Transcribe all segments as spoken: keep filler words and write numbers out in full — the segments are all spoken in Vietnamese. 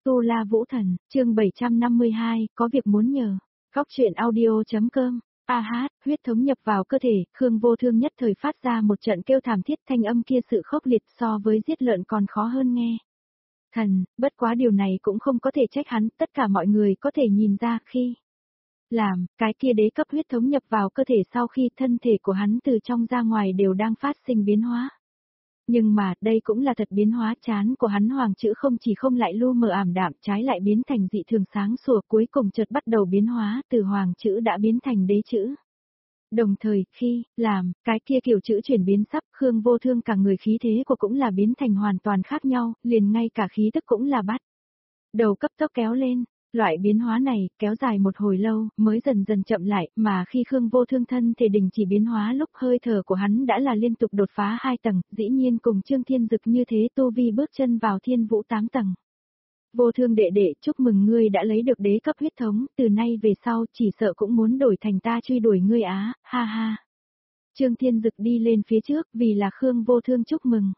Tu La Vũ Thần, chương bảy trăm năm mươi hai, có việc muốn nhờ. Góc truyện audio.com. A hát, huyết thống nhập vào cơ thể, Khương Vô Thương nhất thời phát ra một trận kêu thảm thiết, thanh âm kia sự khốc liệt so với giết lợn còn khó hơn nghe. Thần, bất quá điều này cũng không có thể trách hắn, tất cả mọi người có thể nhìn ra khi làm, cái kia đế cấp huyết thống nhập vào cơ thể sau khi thân thể của hắn từ trong ra ngoài đều đang phát sinh biến hóa. Nhưng mà, đây cũng là thật biến hóa, chán của hắn hoàng chữ không chỉ không lại lu mờ ảm đạm, trái lại biến thành dị thường sáng sủa, cuối cùng chợt bắt đầu biến hóa, từ hoàng chữ đã biến thành đế chữ. Đồng thời, khi làm, cái kia kiểu chữ chuyển biến sắp, Khương Vô Thương cả người khí thế của cũng là biến thành hoàn toàn khác nhau, liền ngay cả khí tức cũng là bắt đầu cấp tốc kéo lên. Loại biến hóa này, kéo dài một hồi lâu, mới dần dần chậm lại, mà khi Khương Vô Thương thân thể đình chỉ biến hóa lúc hơi thở của hắn đã là liên tục đột phá hai tầng, dĩ nhiên cùng Trương Thiên Dực như thế tu vi bước chân vào thiên vũ tám tầng. Vô Thương đệ đệ, chúc mừng ngươi đã lấy được đế cấp huyết thống, từ nay về sau chỉ sợ cũng muốn đổi thành ta truy đuổi ngươi á, ha ha. Trương Thiên Dực đi lên phía trước vì là Khương Vô Thương chúc mừng.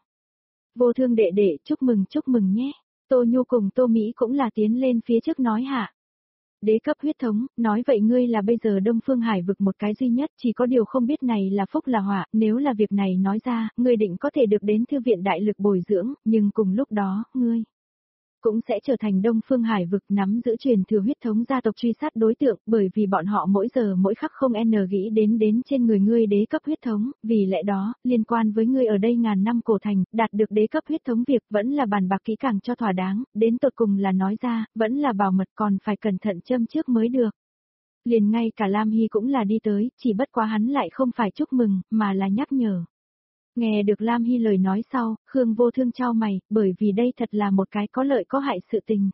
Vô Thương đệ đệ, chúc mừng chúc mừng nhé. Tô Nhu cùng Tô Mỹ cũng là tiến lên phía trước nói hạ. Đế cấp huyết thống, nói vậy ngươi là bây giờ Đông Phương Hải vực một cái duy nhất, chỉ có điều không biết này là phúc là họa, nếu là việc này nói ra, ngươi định có thể được đến thư viện đại lực bồi dưỡng, nhưng cùng lúc đó, ngươi cũng sẽ trở thành Đông Phương Hải vực nắm giữ truyền thừa huyết thống gia tộc truy sát đối tượng, bởi vì bọn họ mỗi giờ mỗi khắc không n nghĩ đến đến trên người ngươi đế cấp huyết thống, vì lẽ đó, liên quan với ngươi ở đây ngàn năm cổ thành, đạt được đế cấp huyết thống việc vẫn là bàn bạc kỹ càng cho thỏa đáng, đến tột cùng là nói ra, vẫn là bảo mật còn phải cẩn thận châm trước mới được. Liền ngay cả Lam Hy cũng là đi tới, chỉ bất quá hắn lại không phải chúc mừng, mà là nhắc nhở. Nghe được Lam Hy lời nói sau, Khương Vô Thương chau mày, bởi vì đây thật là một cái có lợi có hại sự tình.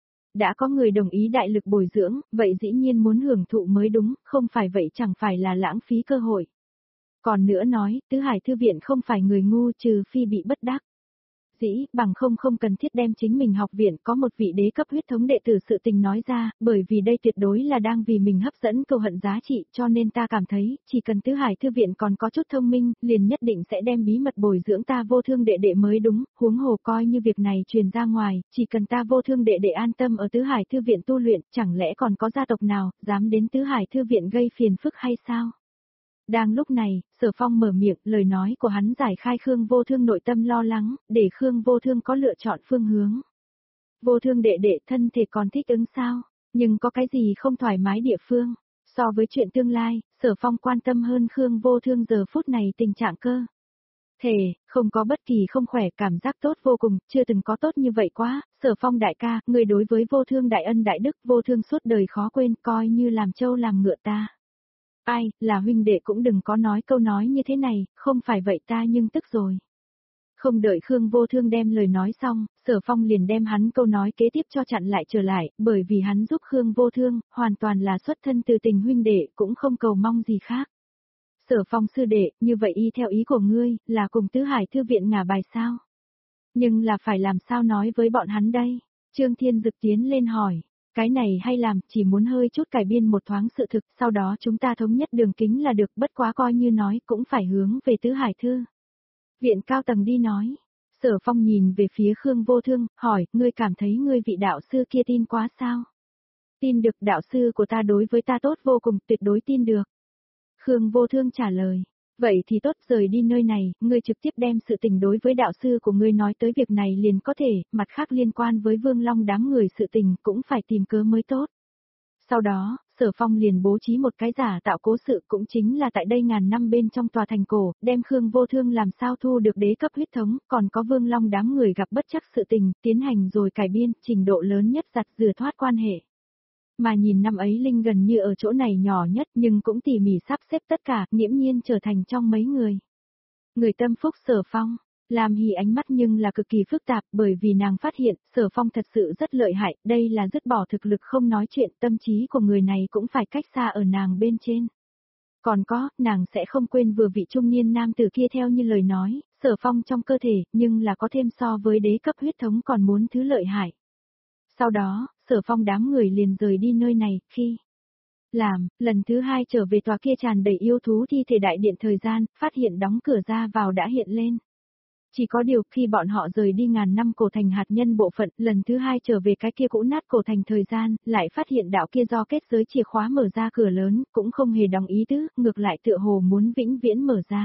Đã có người đồng ý đại lực bồi dưỡng, vậy dĩ nhiên muốn hưởng thụ mới đúng, không phải vậy chẳng phải là lãng phí cơ hội. Còn nữa nói, Tứ Hải Thư Viện không phải người ngu trừ phi bị bất đắc dĩ, bằng không không cần thiết đem chính mình học viện có một vị đế cấp huyết thống đệ tử sự tình nói ra, bởi vì đây tuyệt đối là đang vì mình hấp dẫn cầu hận giá trị, cho nên ta cảm thấy, chỉ cần Tứ Hải Thư Viện còn có chút thông minh, liền nhất định sẽ đem bí mật bồi dưỡng ta Vô Thương đệ đệ mới đúng, huống hồ coi như việc này truyền ra ngoài, chỉ cần ta Vô Thương đệ đệ an tâm ở Tứ Hải Thư Viện tu luyện, chẳng lẽ còn có gia tộc nào, dám đến Tứ Hải Thư Viện gây phiền phức hay sao? Đang lúc này, Sở Phong mở miệng, lời nói của hắn giải khai Khương Vô Thương nội tâm lo lắng, để Khương Vô Thương có lựa chọn phương hướng. Vô Thương đệ đệ thân thể còn thích ứng sao, nhưng có cái gì không thoải mái địa phương. So với chuyện tương lai, Sở Phong quan tâm hơn Khương Vô Thương giờ phút này tình trạng cơ thể, không có bất kỳ không khỏe, cảm giác tốt vô cùng, chưa từng có tốt như vậy quá. Sở Phong đại ca, người đối với Vô Thương đại ân đại đức, Vô Thương suốt đời khó quên, coi như làm trâu làm ngựa ta. Ai, là huynh đệ cũng đừng có nói câu nói như thế này, không phải vậy ta nhưng tức rồi. Không đợi Khương Vô Thương đem lời nói xong, Sở Phong liền đem hắn câu nói kế tiếp cho chặn lại trở lại, bởi vì hắn giúp Khương Vô Thương, hoàn toàn là xuất thân từ tình huynh đệ, cũng không cầu mong gì khác. Sở Phong sư đệ, như vậy y theo ý của ngươi, là cùng Tứ Hải Thư Viện ngả bài sao? Nhưng là phải làm sao nói với bọn hắn đây? Trương Thiên Dực tiến lên hỏi. Cái này hay làm, chỉ muốn hơi chút cải biên một thoáng sự thực, sau đó chúng ta thống nhất đường kính là được, bất quá coi như nói, cũng phải hướng về Tứ Hải Thư Viện cao tầng đi nói. Sở Phong nhìn về phía Khương Vô Thương, hỏi, ngươi cảm thấy ngươi vị đạo sư kia tin quá sao? Tin được, đạo sư của ta đối với ta tốt vô cùng, tuyệt đối tin được. Khương Vô Thương trả lời. Vậy thì tốt, rời đi nơi này, ngươi trực tiếp đem sự tình đối với đạo sư của ngươi nói tới việc này liền có thể, mặt khác liên quan với Vương Long đám người sự tình cũng phải tìm cớ mới tốt. Sau đó, Sở Phong liền bố trí một cái giả tạo cố sự, cũng chính là tại đây ngàn năm bên trong tòa thành cổ, đem Khương Vô Thương làm sao thu được đế cấp huyết thống, còn có Vương Long đám người gặp bất chắc sự tình, tiến hành rồi cải biên, trình độ lớn nhất giặt rửa thoát quan hệ. Mà nhìn năm ấy Linh gần như ở chỗ này nhỏ nhất nhưng cũng tỉ mỉ sắp xếp tất cả, nghiễm nhiên trở thành trong mấy người. Người tâm phúc Sở Phong, Lam Hy ánh mắt nhưng là cực kỳ phức tạp, bởi vì nàng phát hiện, Sở Phong thật sự rất lợi hại, đây là dứt bỏ thực lực không nói chuyện, tâm trí của người này cũng phải cách xa ở nàng bên trên. Còn có, nàng sẽ không quên vừa vị trung niên nam tử kia theo như lời nói, Sở Phong trong cơ thể, nhưng là có thêm so với đế cấp huyết thống còn muốn thứ lợi hại. Sau đó, Sở Phong đám người liền rời đi nơi này, khi làm, lần thứ hai trở về tòa kia tràn đầy yêu thú thi thể đại điện thời gian, phát hiện đóng cửa ra vào đã hiện lên. Chỉ có điều khi bọn họ rời đi ngàn năm cổ thành hạt nhân bộ phận, lần thứ hai trở về cái kia cũ nát cổ thành thời gian, lại phát hiện đạo kia do kết giới chìa khóa mở ra cửa lớn, cũng không hề đóng ý tứ, ngược lại tựa hồ muốn vĩnh viễn mở ra.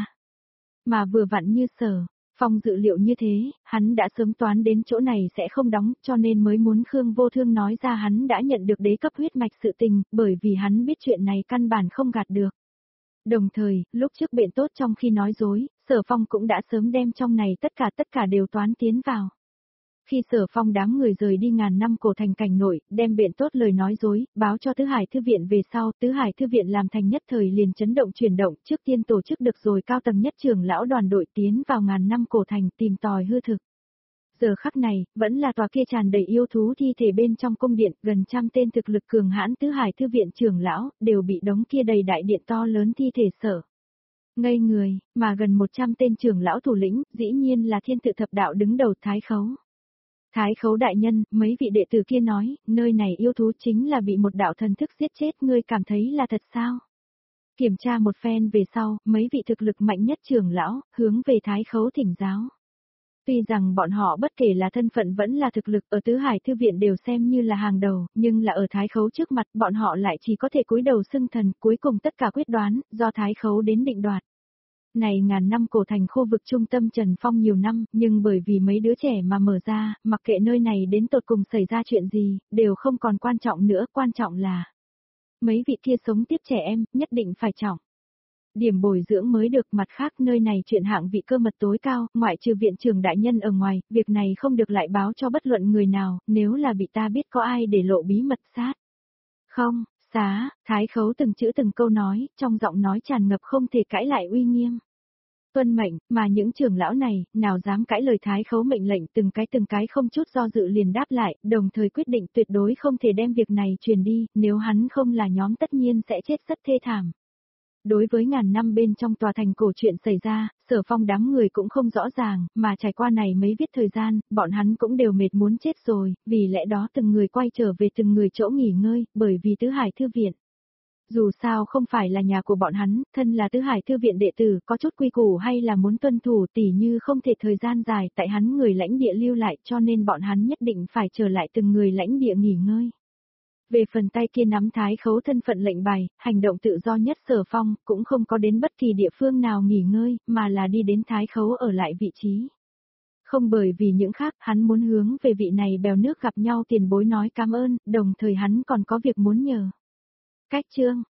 Mà vừa vặn như Sở Phong dự liệu như thế, hắn đã sớm toán đến chỗ này sẽ không đóng, cho nên mới muốn Khương Vô Thương nói ra hắn đã nhận được đế cấp huyết mạch sự tình, bởi vì hắn biết chuyện này căn bản không gạt được. Đồng thời, lúc trước biện tốt trong khi nói dối, Sở Phong cũng đã sớm đem trong này tất cả tất cả đều toán tiến vào. Khi Sở Phong đám người rời đi ngàn năm cổ thành cảnh nội, đem biện tốt lời nói dối, báo cho Tứ Hải Thư Viện về sau, Tứ Hải Thư Viện làm thành nhất thời liền chấn động chuyển động, trước tiên tổ chức được rồi cao tầng nhất trưởng lão đoàn đội tiến vào ngàn năm cổ thành tìm tòi hư thực. Giờ khắc này, vẫn là tòa kia tràn đầy yêu thú thi thể bên trong cung điện, gần trăm tên thực lực cường hãn Tứ Hải Thư Viện trưởng lão, đều bị đống kia đầy đại điện to lớn thi thể sở. Ngây người, mà gần một trăm tên trưởng lão thủ lĩnh, dĩ nhiên là thiên tự thập đạo đứng đầu Thái Khấu. Thái Khấu đại nhân, mấy vị đệ tử kia nói, nơi này yêu thú chính là bị một đạo thần thức giết chết, ngươi cảm thấy là thật sao? Kiểm tra một phen về sau, mấy vị thực lực mạnh nhất trưởng lão, hướng về Thái Khấu thỉnh giáo. Tuy rằng bọn họ bất kể là thân phận vẫn là thực lực ở Tứ Hải Thư Viện đều xem như là hàng đầu, nhưng là ở Thái Khấu trước mặt bọn họ lại chỉ có thể cúi đầu xưng thần, cuối cùng tất cả quyết đoán, do Thái Khấu đến định đoạt. Này ngàn năm cổ thành khu vực trung tâm Trần Phong nhiều năm, nhưng bởi vì mấy đứa trẻ mà mở ra, mặc kệ nơi này đến tột cùng xảy ra chuyện gì, đều không còn quan trọng nữa, quan trọng là mấy vị kia sống tiếp trẻ em, nhất định phải trọng. Điểm bồi dưỡng mới được, mặt khác nơi này chuyện hạng vị cơ mật tối cao, ngoại trừ viện trưởng đại nhân ở ngoài, việc này không được lại báo cho bất luận người nào, nếu là bị ta biết có ai để lộ bí mật sát. Không, xá, Thái Khấu từng chữ từng câu nói, trong giọng nói tràn ngập không thể cãi lại uy nghiêm. Tuân mệnh, mà những trưởng lão này, nào dám cãi lời Thái Khấu mệnh lệnh, từng cái từng cái không chút do dự liền đáp lại, đồng thời quyết định tuyệt đối không thể đem việc này truyền đi, nếu hắn không là nhóm tất nhiên sẽ chết rất thê thảm. Đối với ngàn năm bên trong tòa thành cổ chuyện xảy ra, Sở Phong đám người cũng không rõ ràng, mà trải qua này mấy viết thời gian, bọn hắn cũng đều mệt muốn chết rồi, vì lẽ đó từng người quay trở về từng người chỗ nghỉ ngơi, bởi vì Tứ Hải Thư Viện. Dù sao không phải là nhà của bọn hắn, thân là Tứ Hải Thư Viện đệ tử, có chút quy củ hay là muốn tuân thủ tỉ như không thể thời gian dài tại hắn người lãnh địa lưu lại cho nên bọn hắn nhất định phải trở lại từng người lãnh địa nghỉ ngơi. Về phần tay kia nắm Thái Khấu thân phận lệnh bài, hành động tự do nhất Sở Phong, cũng không có đến bất kỳ địa phương nào nghỉ ngơi, mà là đi đến Thái Khấu ở lại vị trí. Không bởi vì những khác, hắn muốn hướng về vị này bèo nước gặp nhau tiền bối nói cảm ơn, đồng thời hắn còn có việc muốn nhờ. Cách chương